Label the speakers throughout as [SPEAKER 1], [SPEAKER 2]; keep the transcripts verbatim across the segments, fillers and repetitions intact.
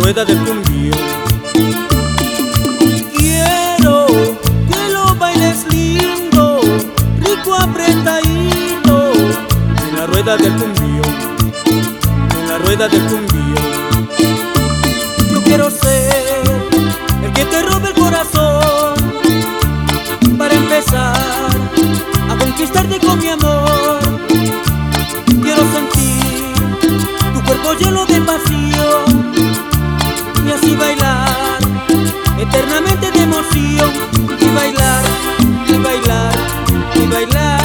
[SPEAKER 1] rueda del cumbio. Quiero que lo bailes lindo, rico apretadito, en la rueda del cumbio, en la rueda del cumbio. Yo quiero ser el que te robe el corazón, para empezar a conquistarte con mi amor. Quiero sentir tu cuerpo lleno de pasión y así bailar eternamente de emoción, y bailar, y bailar, y bailar.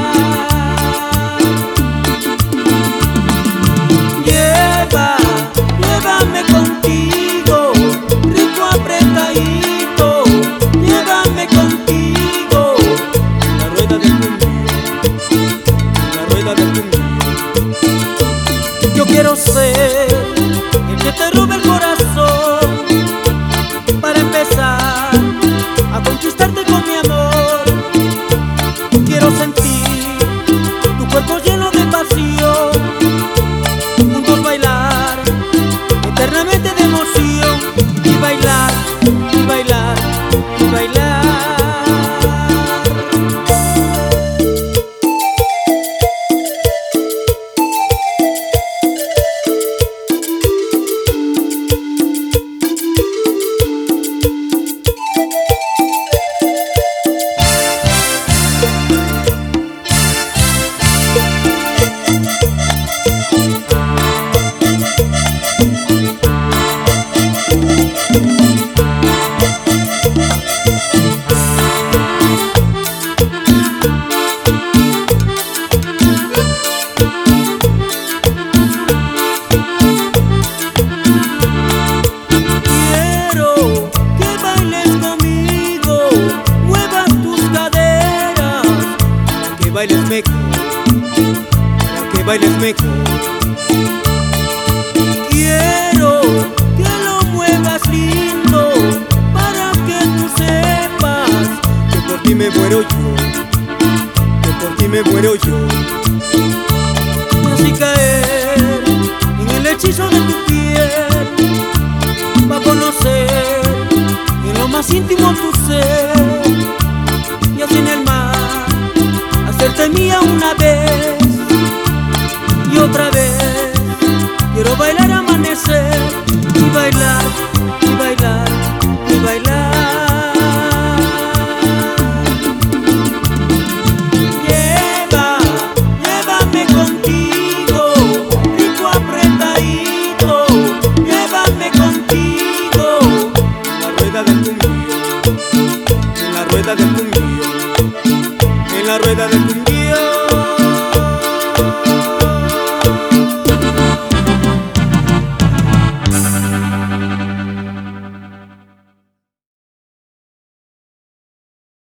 [SPEAKER 1] Lleva, llévame contigo, rico apretadito, llévame contigo, en la rueda del cumbio, en la rueda del cumbio. Yo quiero ser el que te robe el corazón, para empezar a conquistarte con mi amor. Quiero sentir tu cuerpo lleno de pasión, juntos bailar eternamente de emoción, y bailar, y bailar, y bailar. Bailes mejor, para que bailes mejor. Quiero que lo muevas lindo, para que tú sepas que por ti me muero yo, que por ti me muero yo. Y así caer en el hechizo de tu piel, para conocer en lo más íntimo tu ser, y así en el mar hacerte mía una vez y otra vez. Quiero bailar, amanecer, y bailar, y bailar, y bailar. Lleva, llévame contigo, rico apretadito, llévame contigo, en la rueda del cumbio, en la rueda del cumbio, en la rueda del cumbio.